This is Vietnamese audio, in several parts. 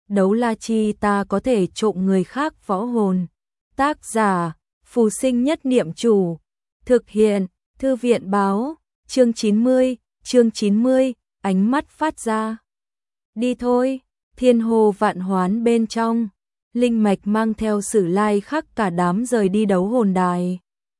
đấu la chi ta có thể trộm người khác võ hồn. Tác giả, Phù Sinh Nhất Niệm Chủ. Thực hiện, Thư viện báo, chương 90, ánh mắt phát ra. Đi thôi, thiên hồ vạn hoán bên trong. Linh Mạch mang theo Sử Lai Khắc cả đám rời đi đấu hồn đài.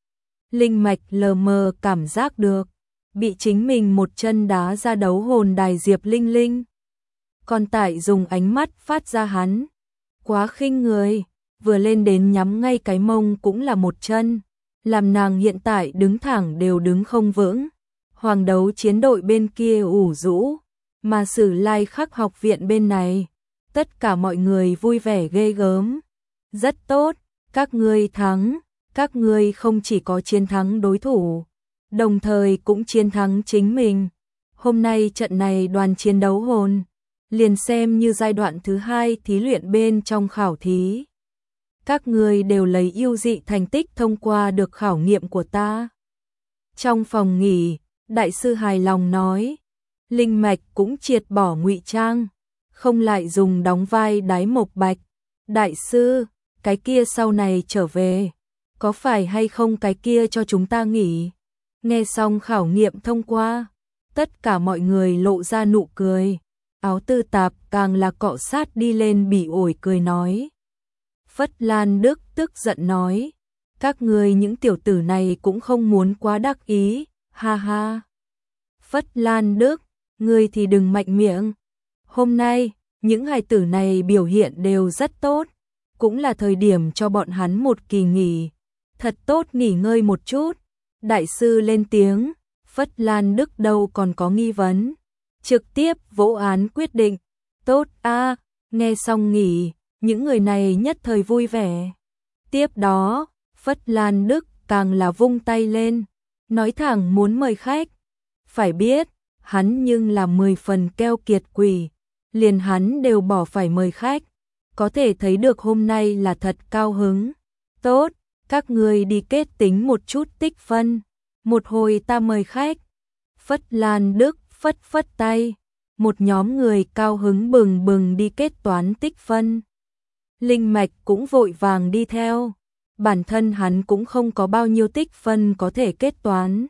Linh Mạch lờ mờ cảm giác được, bị chính mình một chân đá ra đấu hồn đài Diệp Linh Linh. Còn Tại dùng ánh mắt phát ra hắn. Quá khinh người, vừa lên đến nhắm ngay cái mông cũng là một chân. Làm nàng hiện tại đứng thẳng đều đứng không vững. Hoàng đấu chiến đội bên kia ủ rũ, mà Sử Lai Khắc học viện bên này. Tất cả mọi người vui vẻ ghê gớm. Rất tốt, các ngươi thắng. Các ngươi không chỉ có chiến thắng đối thủ, đồng thời cũng chiến thắng chính mình. Hôm nay trận này đoàn chiến đấu hồn, liền xem như giai đoạn thứ 2 thí luyện bên trong khảo thí. Các ngươi đều lấy ưu dị thành tích thông qua được khảo nghiệm của ta. Trong phòng nghỉ, đại sư hài lòng nói, Linh Mạch cũng triệt bỏ ngụy trang, không lại dùng đóng vai Đái Mộc Bạch. Đại sư, cái kia sau này trở về, có phải hay không cái kia cho chúng ta nghỉ? Nghe xong khảo nghiệm thông qua, tất cả mọi người lộ ra nụ cười. Áo Tư Tạp càng là cọ sát đi lên bỉ ổi cười nói. Phất Lan Đức tức giận nói, các ngươi những tiểu tử này cũng không muốn quá đắc ý, ha ha. Phất Lan Đức, ngươi thì đừng mạnh miệng. Hôm nay, những hài tử này biểu hiện đều rất tốt, cũng là thời điểm cho bọn hắn một kỳ nghỉ. Thật tốt nghỉ ngơi một chút. Đại sư lên tiếng, Phất Lan Đức đâu còn có nghi vấn. Trực tiếp vỗ án quyết định. Tốt a, nghe xong nghỉ, những người này nhất thời vui vẻ. Tiếp đó, Phất Lan Đức càng là vung tay lên, nói thẳng muốn mời khách. Phải biết, hắn nhưng là 10 phần keo kiệt quỷ, liền hắn đều bỏ phải mời khách. Có thể thấy được hôm nay là thật cao hứng. Tốt, các ngươi đi kết tính một chút tích phân, một hồi ta mời khách. Phất Lan Đức phất phất tay, một nhóm người cao hứng bừng bừng đi kết toán tích phân. Linh Mạch cũng vội vàng đi theo, bản thân hắn cũng không có bao nhiêu tích phân có thể kết toán.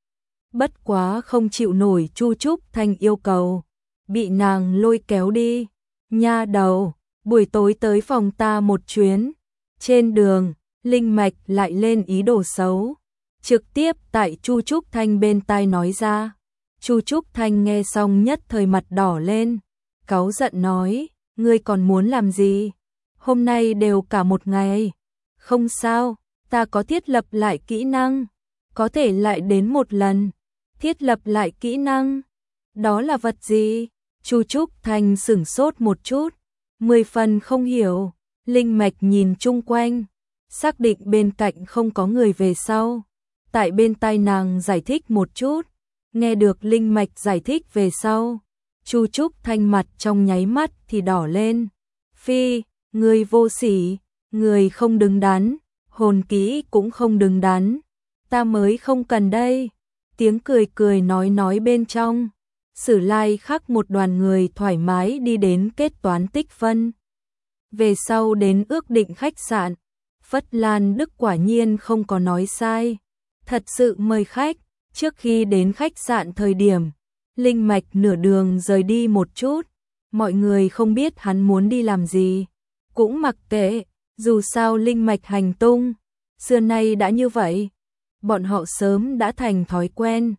Bất quá không chịu nổi Chu Trúc Thanh yêu cầu, bị nàng lôi kéo đi. Nha đầu, buổi tối tới phòng ta một chuyến. Trên đường, Linh Mạch lại lên ý đồ xấu, trực tiếp tại Chu Trúc Thanh bên tai nói ra. Chu Trúc Thanh nghe xong nhất thời mặt đỏ lên, cáu giận nói, ngươi còn muốn làm gì? Hôm nay đều cả một ngày. Không sao, ta có thiết lập lại kỹ năng, có thể lại đến một lần. Thiết lập lại kỹ năng? Đó là vật gì? Chu Trúc Thanh sửng sốt một chút, 10 phần không hiểu. Linh Mạch nhìn chung quanh, xác định bên cạnh không có người về sau. Tại bên tai nàng giải thích một chút, nghe được Linh Mạch giải thích về sau. Chu Trúc Thanh mặt trong nháy mắt thì đỏ lên. Phi, người vô sỉ, người không đứng đắn, hồn kỹ cũng không đứng đắn. Ta mới không cần đây. Tiếng cười cười nói bên trong. Sử Lai Khắc một đoàn người thoải mái đi đến kết toán tích phân. Về sau đến ước định khách sạn, Phất Lan Đức quả nhiên không có nói sai. Thật sự mời khách, trước khi đến khách sạn thời điểm, Linh Mạch nửa đường rời đi một chút. Mọi người không biết hắn muốn đi làm gì, cũng mặc kệ, dù sao Linh Mạch hành tung, xưa nay đã như vậy. Bọn họ sớm đã thành thói quen.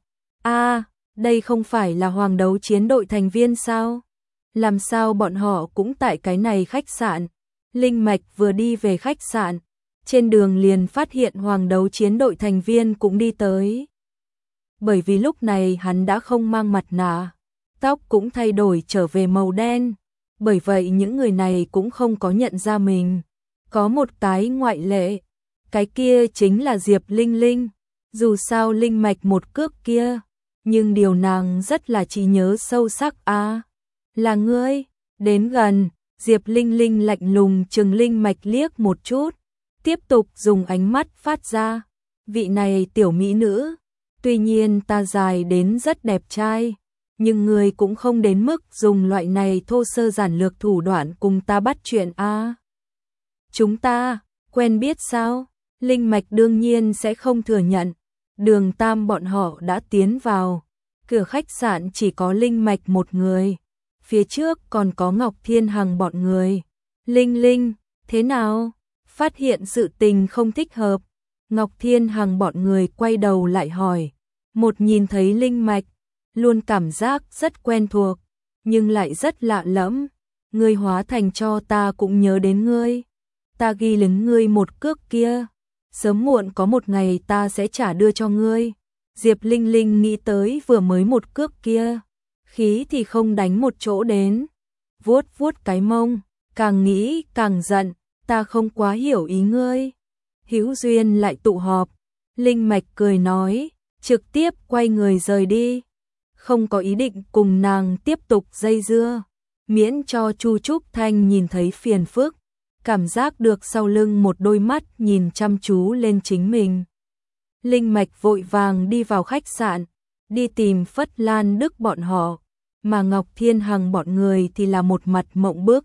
Đây không phải là hoàng đấu chiến đội thành viên sao? Làm sao bọn họ cũng tại cái này khách sạn? Linh Mạch vừa đi về khách sạn, trên đường liền phát hiện hoàng đấu chiến đội thành viên cũng đi tới. Bởi vì lúc này hắn đã không mang mặt nạ, tóc cũng thay đổi trở về màu đen, bởi vậy những người này cũng không có nhận ra mình. Có một cái ngoại lệ, cái kia chính là Diệp Linh Linh. Dù sao Linh Mạch một cước kia, nhưng điều nàng rất là trí nhớ sâu sắc là ngươi. Đến gần, Diệp Linh Linh lạnh lùng trừng Linh Mạch liếc một chút, tiếp tục dùng ánh mắt phát ra, vị này tiểu mỹ nữ, tuy nhiên ta dài đến rất đẹp trai, nhưng ngươi cũng không đến mức dùng loại này thô sơ giản lược thủ đoạn cùng ta bắt chuyện a. Chúng ta quen biết sao? Linh Mạch đương nhiên sẽ không thừa nhận. Đường Tam bọn họ đã tiến vào. Cửa khách sạn chỉ có Linh Mạch một người. Phía trước còn có Ngọc Thiên Hằng bọn người. Linh Linh, thế nào? Phát hiện sự tình không thích hợp. Ngọc Thiên Hằng bọn người quay đầu lại hỏi. Một nhìn thấy Linh Mạch, luôn cảm giác rất quen thuộc, nhưng lại rất lạ lẫm. Ngươi hóa thành cho ta cũng nhớ đến ngươi. Ta ghi lính ngươi một cước kia. Sớm muộn có một ngày ta sẽ trả đưa cho ngươi. Diệp Linh Linh nghĩ tới vừa mới một cước kia. Khí thì không đánh một chỗ đến. Vuốt vuốt cái mông, càng nghĩ càng giận. Ta không quá hiểu ý ngươi. Hữu duyên lại tụ họp. Linh Mạch cười nói, trực tiếp quay người rời đi. Không có ý định cùng nàng tiếp tục dây dưa. Miễn cho Chu Trúc Thanh nhìn thấy phiền phức. Cảm giác được sau lưng một đôi mắt nhìn chăm chú lên chính mình. Linh Mạch vội vàng đi vào khách sạn, đi tìm Phất Lan Đức bọn họ, mà Ngọc Thiên Hằng bọn người thì là một mặt mộng bức.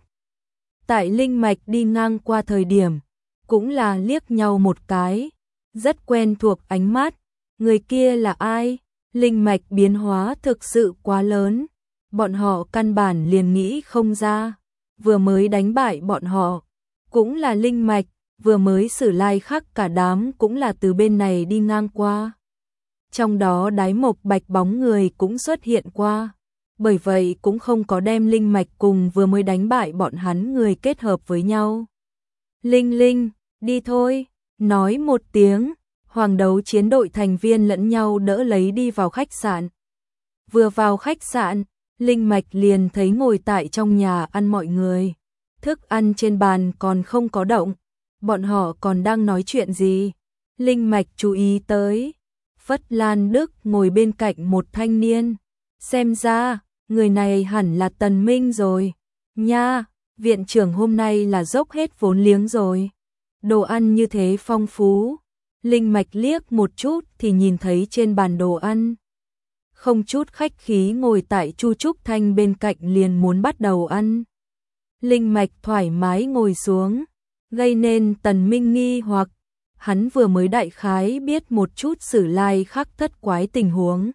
Tại Linh Mạch đi ngang qua thời điểm, cũng là liếc nhau một cái, rất quen thuộc ánh mắt. Người kia là ai? Linh Mạch biến hóa thực sự quá lớn, bọn họ căn bản liền nghĩ không ra. Vừa mới đánh bại bọn họ cũng là Linh Mạch, vừa mới Sử Lai Khắc cả đám cũng là từ bên này đi ngang qua. Trong đó Đái Mộc Bạch bóng người cũng xuất hiện qua, bởi vậy cũng không có đem Linh Mạch cùng vừa mới đánh bại bọn hắn người kết hợp với nhau. Linh Linh, đi thôi, nói một tiếng, Hoàng Đấu Chiến đội thành viên lẫn nhau đỡ lấy đi vào khách sạn. Vừa vào khách sạn, Linh Mạch liền thấy ngồi tại trong nhà ăn mọi người. Thức ăn trên bàn còn không có động, bọn họ còn đang nói chuyện gì. Linh Mạch chú ý tới, Phất Lan Đức ngồi bên cạnh một thanh niên. Xem ra, người này hẳn là Tần Minh rồi. Nha, viện trưởng hôm nay là dốc hết vốn liếng rồi. Đồ ăn như thế phong phú. Linh Mạch liếc một chút thì nhìn thấy trên bàn đồ ăn. Không chút khách khí ngồi tại Chu Trúc Thanh bên cạnh liền muốn bắt đầu ăn. Linh Mạch thoải mái ngồi xuống, gây nên Tần Minh nghi hoặc. Hắn vừa mới đại khái biết một chút Sử Lai Khắc thất quái tình huống.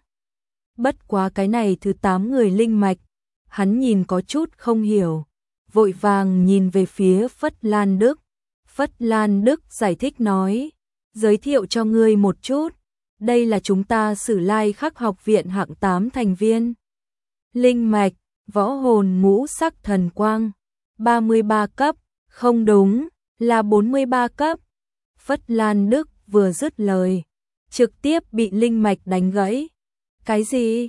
Bất quá cái này thứ 8 người Linh Mạch, hắn nhìn có chút không hiểu, vội vàng nhìn về phía Phất Lan Đức. Phất Lan Đức giải thích nói, giới thiệu cho ngươi một chút, đây là chúng ta Sử Lai Khắc học viện hạng 8 thành viên. Linh Mạch, võ hồn ngũ sắc thần quang, 33 cấp, không đúng, là 43 cấp. Phất Lan Đức vừa dứt lời, trực tiếp bị Linh Mạch đánh gãy. Cái gì?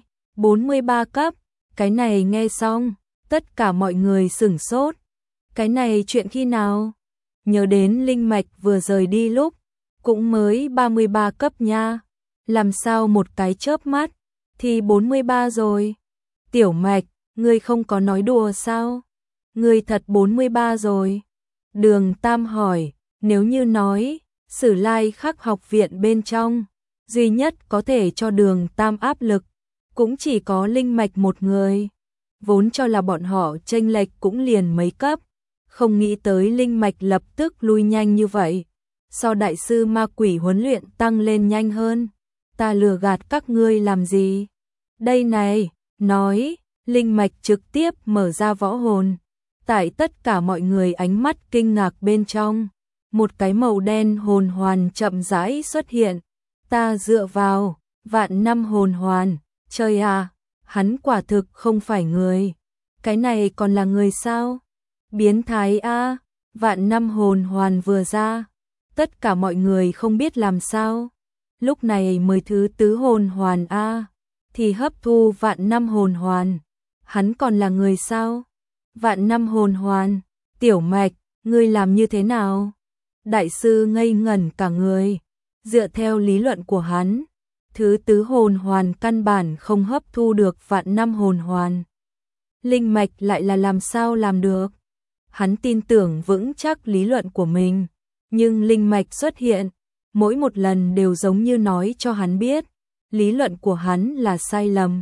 43 cấp? Cái này nghe xong, tất cả mọi người sửng sốt. Cái này chuyện khi nào? Nhớ đến Linh Mạch vừa rời đi lúc, cũng mới 33 cấp nha. Làm sao một cái chớp mắt, thì 43 rồi. Tiểu Mạch, ngươi không có nói đùa sao? Ngươi thật 43 rồi. Đường Tam hỏi, nếu như nói, Sử Lai Khắc học viện bên trong, duy nhất có thể cho Đường Tam áp lực, cũng chỉ có Linh Mạch một người. Vốn cho là bọn họ chênh lệch cũng liền mấy cấp, không nghĩ tới Linh Mạch lập tức lui nhanh như vậy. So đại sư ma quỷ huấn luyện tăng lên nhanh hơn. Ta lừa gạt các ngươi làm gì? Đây này, nói, Linh Mạch trực tiếp mở ra võ hồn. Tại tất cả mọi người ánh mắt kinh ngạc bên trong, một cái màu đen hồn hoàn chậm rãi xuất hiện. Ta dựa vào, vạn năm hồn hoàn, trời à, hắn quả thực không phải người. Cái này còn là người sao? Biến thái a, vạn năm hồn hoàn vừa ra, tất cả mọi người không biết làm sao. Lúc này mới thứ tứ hồn hoàn a, thì hấp thu vạn năm hồn hoàn. Hắn còn là người sao? Vạn năm hồn hoàn, Tiểu Mạch, ngươi làm như thế nào? Đại sư ngây ngẩn cả người. Dựa theo lý luận của hắn, thứ tứ hồn hoàn căn bản không hấp thu được vạn năm hồn hoàn. Linh Mạch lại là làm sao làm được? Hắn tin tưởng vững chắc lý luận của mình, nhưng Linh Mạch xuất hiện, mỗi một lần đều giống như nói cho hắn biết, lý luận của hắn là sai lầm.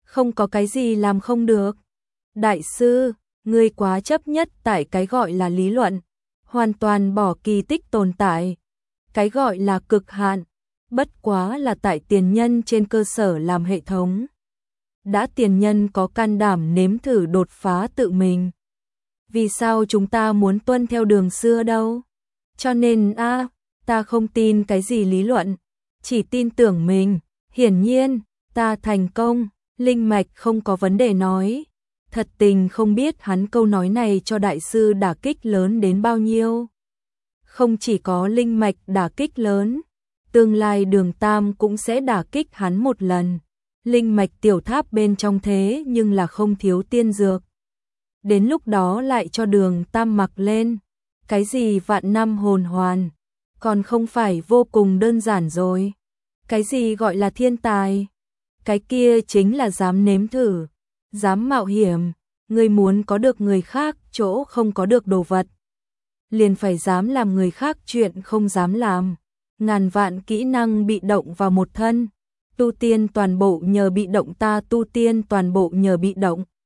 không có cái gì làm không được. Đại sư, ngươi quá chấp nhất tại cái gọi là lý luận, hoàn toàn bỏ kỳ tích tồn tại. Cái gọi là cực hạn, bất quá là tại tiền nhân trên cơ sở làm hệ thống. Đã tiền nhân có can đảm nếm thử đột phá tự mình. Vì sao chúng ta muốn tuân theo đường xưa đâu? Cho nên ta không tin cái gì lý luận, chỉ tin tưởng mình. Hiển nhiên, ta thành công, linh mạch không có vấn đề nói. Thật tình không biết hắn câu nói này cho đại sư đả kích lớn đến bao nhiêu. Không chỉ có linh mạch đả kích lớn, tương lai Đường Tam cũng sẽ đả kích hắn một lần. Linh mạch tiểu tháp bên trong thế nhưng là không thiếu tiên dược. Đến lúc đó lại cho Đường Tam mặc lên. Cái gì vạn năm hồn hoàn, còn không phải vô cùng đơn giản rồi. Cái gì gọi là thiên tài? Cái kia chính là dám nếm thử, dám mạo hiểm. Ngươi muốn có được người khác chỗ không có được đồ vật, liền phải dám làm người khác chuyện không dám làm. Ngàn vạn kỹ năng bị động vào một thân, tu tiên toàn bộ nhờ bị động, ta tu tiên toàn bộ nhờ bị động.